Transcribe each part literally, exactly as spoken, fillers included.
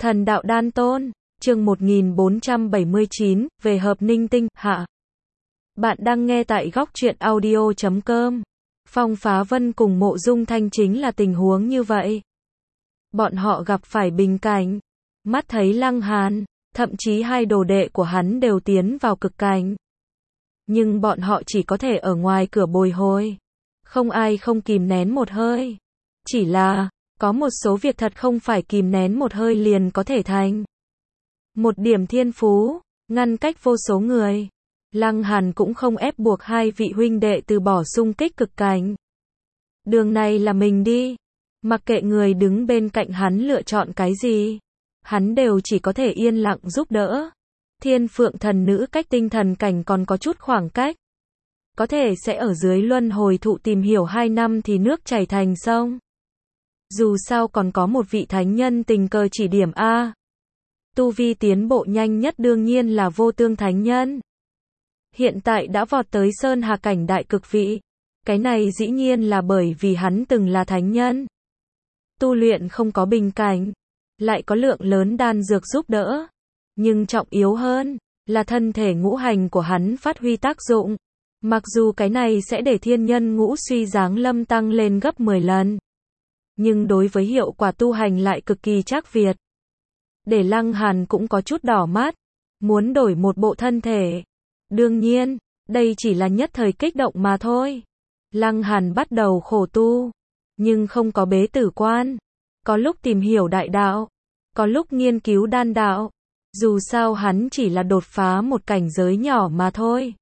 Thần đạo đan tôn, chương một nghìn bốn trăm bảy mươi chín, về hợp ninh tinh, hạ. Bạn đang nghe tại góc truyện audio chấm com. Phong Phá Vân cùng Mộ Dung Thanh chính là tình huống như vậy. Bọn họ gặp phải bình cảnh. Mắt thấy Lăng Hàn, thậm chí hai đồ đệ của hắn đều tiến vào cực cảnh. Nhưng bọn họ chỉ có thể ở ngoài cửa bồi hồi. Không ai không kìm nén một hơi. Chỉ là, có một số việc thật không phải kìm nén một hơi liền có thể thành. Một điểm thiên phú, ngăn cách vô số người. Lăng Hàn cũng không ép buộc hai vị huynh đệ từ bỏ xung kích cực cảnh. Đường này là mình đi. Mặc kệ người đứng bên cạnh hắn lựa chọn cái gì, hắn đều chỉ có thể yên lặng giúp đỡ. Thiên Phượng thần nữ cách tinh thần cảnh còn có chút khoảng cách. Có thể sẽ ở dưới luân hồi thụ tìm hiểu hai năm thì nước chảy thành sông. Dù sao còn có một vị thánh nhân tình cờ chỉ điểm A. Tu vi tiến bộ nhanh nhất đương nhiên là Vô Tương thánh nhân. Hiện tại đã vọt tới Sơn Hà cảnh đại cực vị. Cái này dĩ nhiên là bởi vì hắn từng là thánh nhân. Tu luyện không có bình cảnh, lại có lượng lớn đan dược giúp đỡ. Nhưng trọng yếu hơn, là thân thể ngũ hành của hắn phát huy tác dụng. Mặc dù cái này sẽ để thiên nhân ngũ suy giáng lâm tăng lên gấp mười lần. Nhưng đối với hiệu quả tu hành lại cực kỳ trác Việt. Để Lăng Hàn cũng có chút đỏ mắt. Muốn đổi một bộ thân thể. Đương nhiên, đây chỉ là nhất thời kích động mà thôi. Lăng Hàn bắt đầu khổ tu. Nhưng không có bế tử quan. Có lúc tìm hiểu đại đạo. Có lúc nghiên cứu đan đạo. Dù sao hắn chỉ là đột phá một cảnh giới nhỏ mà thôi.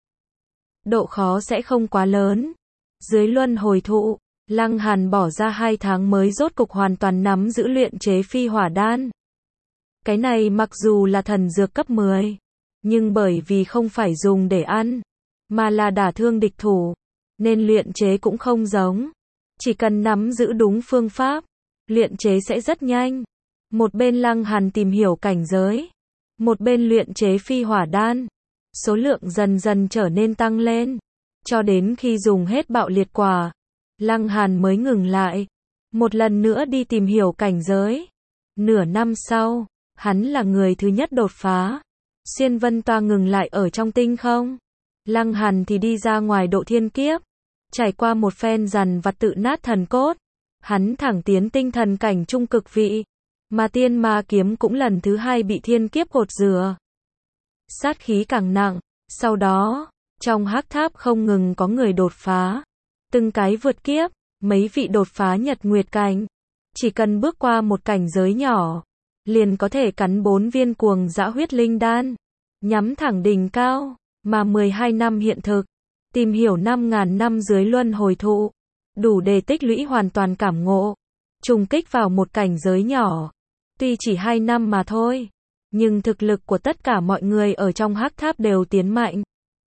Độ khó sẽ không quá lớn. Dưới luân hồi thụ, Lăng Hàn bỏ ra hai tháng mới rốt cục hoàn toàn nắm giữ luyện chế phi hỏa đan. Cái này mặc dù là thần dược cấp mười, nhưng bởi vì không phải dùng để ăn, mà là đả thương địch thủ, nên luyện chế cũng không giống. Chỉ cần nắm giữ đúng phương pháp, luyện chế sẽ rất nhanh. Một bên Lăng Hàn tìm hiểu cảnh giới, một bên luyện chế phi hỏa đan. Số lượng dần dần trở nên tăng lên, cho đến khi dùng hết bạo liệt quả, Lăng Hàn mới ngừng lại. Một lần nữa đi tìm hiểu cảnh giới. Nửa năm sau, hắn là người thứ nhất đột phá. Xuyên Vân Toa ngừng lại ở trong tinh không. Lăng Hàn thì đi ra ngoài độ thiên kiếp. Trải qua một phen dằn vặt tự nát thần cốt, hắn thẳng tiến tinh thần cảnh trung cực vị. Mà tiên ma kiếm cũng lần thứ hai bị thiên kiếp gột rửa. Sát khí càng nặng. Sau đó, trong hắc tháp không ngừng có người đột phá. Từng cái vượt kiếp, mấy vị đột phá nhật nguyệt cảnh. Chỉ cần bước qua một cảnh giới nhỏ, liền có thể cắn bốn viên cuồng dã huyết linh đan, nhắm thẳng đỉnh cao. Mà mười hai năm hiện thực, tìm hiểu năm ngàn năm dưới luân hồi thụ, đủ để tích lũy hoàn toàn cảm ngộ, trùng kích vào một cảnh giới nhỏ. Tuy chỉ hai năm mà thôi, nhưng thực lực của tất cả mọi người ở trong hắc tháp đều tiến mạnh.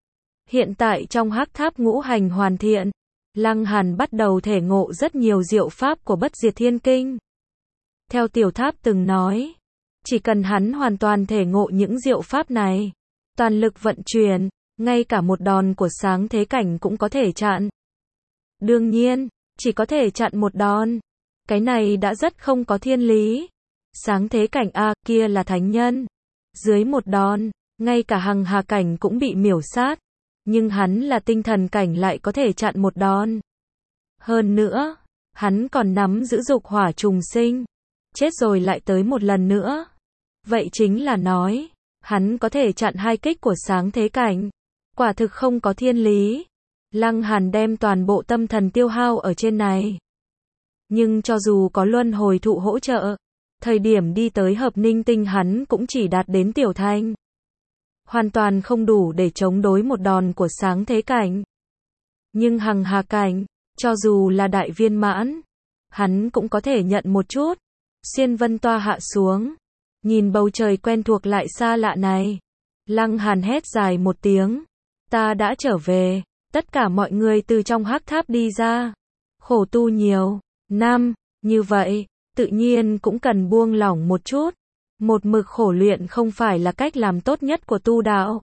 Hiện tại trong hắc tháp ngũ hành hoàn thiện, Lăng Hàn bắt đầu thể ngộ rất nhiều diệu pháp của Bất Diệt Thiên Kinh. Theo tiểu tháp từng nói, chỉ cần hắn hoàn toàn thể ngộ những diệu pháp này, toàn lực vận chuyển, ngay cả một đòn của sáng thế cảnh cũng có thể chặn. Đương nhiên, chỉ có thể chặn một đòn. Cái này đã rất không có thiên lý. Sáng thế cảnh A kia là thánh nhân. Dưới một đòn, ngay cả hằng hà cảnh cũng bị miểu sát. Nhưng hắn là tinh thần cảnh lại có thể chặn một đòn. Hơn nữa, hắn còn nắm giữ dục hỏa trùng sinh. Chết rồi lại tới một lần nữa. Vậy chính là nói, hắn có thể chặn hai kích của sáng thế cảnh. Quả thực không có thiên lý. Lăng Hàn đem toàn bộ tâm thần tiêu hao ở trên này. Nhưng cho dù có luân hồi thụ hỗ trợ, thời điểm đi tới hợp ninh tinh hắn cũng chỉ đạt đến tiểu thanh. Hoàn toàn không đủ để chống đối một đòn của sáng thế cảnh. Nhưng hằng hà cảnh, cho dù là đại viên mãn, hắn cũng có thể nhận một chút. Xuyên Vân Toa hạ xuống, nhìn bầu trời quen thuộc lại xa lạ này. Lăng Hàn hét dài một tiếng. Ta đã trở về. Tất cả mọi người từ trong hắc tháp đi ra. Khổ tu nhiều năm, như vậy, tự nhiên cũng cần buông lỏng một chút. Một mực khổ luyện không phải là cách làm tốt nhất của tu đạo.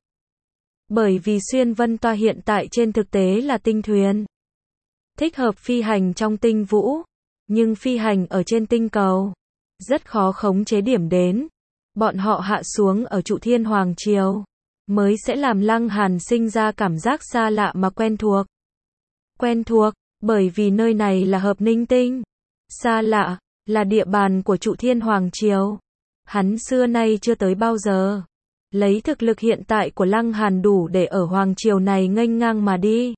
Bởi vì Xuyên Vân Toa hiện tại trên thực tế là tinh thuyền. Thích hợp phi hành trong tinh vũ. Nhưng phi hành ở trên tinh cầu rất khó khống chế điểm đến. bọn họ hạ xuống ở Trụ Thiên Hoàng Triều, mới sẽ làm Lăng Hàn sinh ra cảm giác xa lạ mà quen thuộc. Quen thuộc, bởi vì nơi này là Hợp Ninh Tinh. Xa lạ, là địa bàn của Trụ Thiên Hoàng Triều. Hắn xưa nay chưa tới bao giờ. Lấy thực lực hiện tại của Lăng Hàn đủ để ở Hoàng Triều này nghênh ngang mà đi.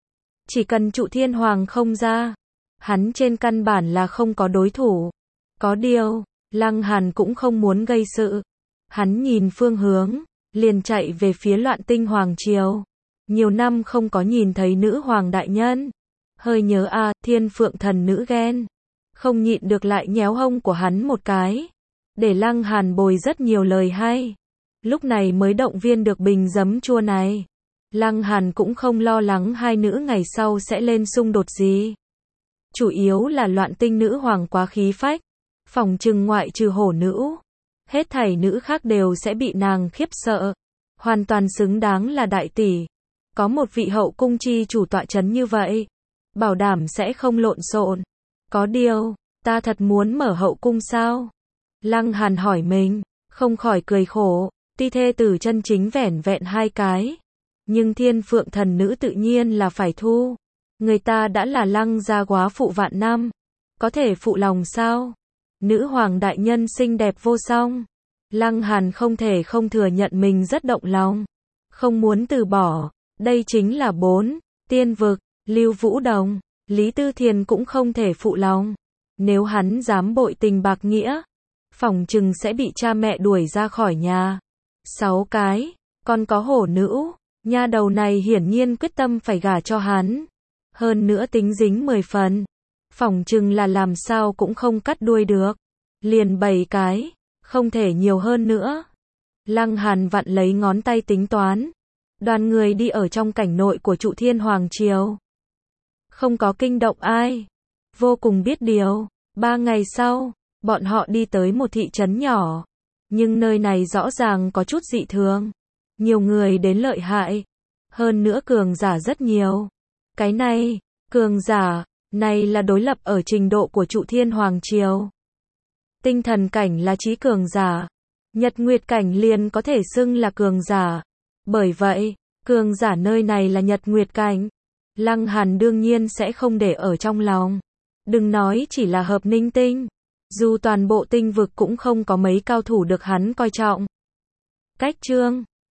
Chỉ cần Trụ Thiên Hoàng không ra, hắn trên căn bản là không có đối thủ. Có điều, Lăng Hàn cũng không muốn gây sự. Hắn nhìn phương hướng, liền chạy về phía Loạn Tinh Hoàng Triều. Nhiều năm không có nhìn thấy nữ hoàng đại nhân. Hơi nhớ a à, Thiên Phượng thần nữ ghen. Không nhịn được lại nhéo hông của hắn một cái. Để Lăng Hàn bồi rất nhiều lời hay. Lúc này mới động viên được bình giấm chua này. Lăng Hàn cũng không lo lắng hai nữ ngày sau sẽ lên xung đột gì. Chủ yếu là Loạn Tinh nữ hoàng quá khí phách. Phòng trừng ngoại trừ hổ nữ, hết thảy nữ khác đều sẽ bị nàng khiếp sợ. Hoàn toàn xứng đáng là đại tỷ. Có một vị hậu cung chi chủ tọa chấn như vậy, bảo đảm sẽ không lộn xộn. Có điều, ta thật muốn mở hậu cung sao? Lăng Hàn hỏi mình, không khỏi cười khổ. Ti thê tử chân chính vẻn vẹn hai cái, nhưng Thiên Phượng thần nữ tự nhiên là phải thu. Người ta đã là Lăng gia góa phụ vạn năm, có thể phụ lòng sao? Nữ hoàng đại nhân xinh đẹp vô song. Lăng Hàn không thể không thừa nhận mình rất động lòng, không muốn từ bỏ. Đây chính là bốn tiên vực. Lưu Vũ Đồng, Lý Tư Thiền cũng không thể phụ lòng. Nếu hắn dám bội tình bạc nghĩa, phỏng chừng sẽ bị cha mẹ đuổi ra khỏi nhà. Sáu cái, còn có hổ nữ, nha đầu này hiển nhiên quyết tâm phải gả cho hắn. Hơn nữa tính dính mười phần, phỏng chừng là làm sao cũng không cắt đuôi được. Liền bảy cái, không thể nhiều hơn nữa. Lăng Hàn vặn lấy ngón tay tính toán. Đoàn người đi ở trong cảnh nội của Trụ Thiên Hoàng Triều. Không có kinh động ai. Vô cùng biết điều. Ba ngày sau, bọn họ đi tới một thị trấn nhỏ. Nhưng nơi này rõ ràng có chút dị thường. Nhiều người đến lợi hại. Hơn nữa cường giả rất nhiều. Cái này, cường giả, này là đối lập ở trình độ của Trụ Thiên Hoàng Triều. Tinh thần cảnh là trí cường giả. Nhật Nguyệt cảnh liền có thể xưng là cường giả. Bởi vậy, cường giả nơi này là Nhật Nguyệt cảnh. Lăng Hàn đương nhiên sẽ không để ở trong lòng. Đừng nói chỉ là Hợp Ninh Tinh. Dù toàn bộ tinh vực cũng không có mấy cao thủ được hắn coi trọng. Cách chương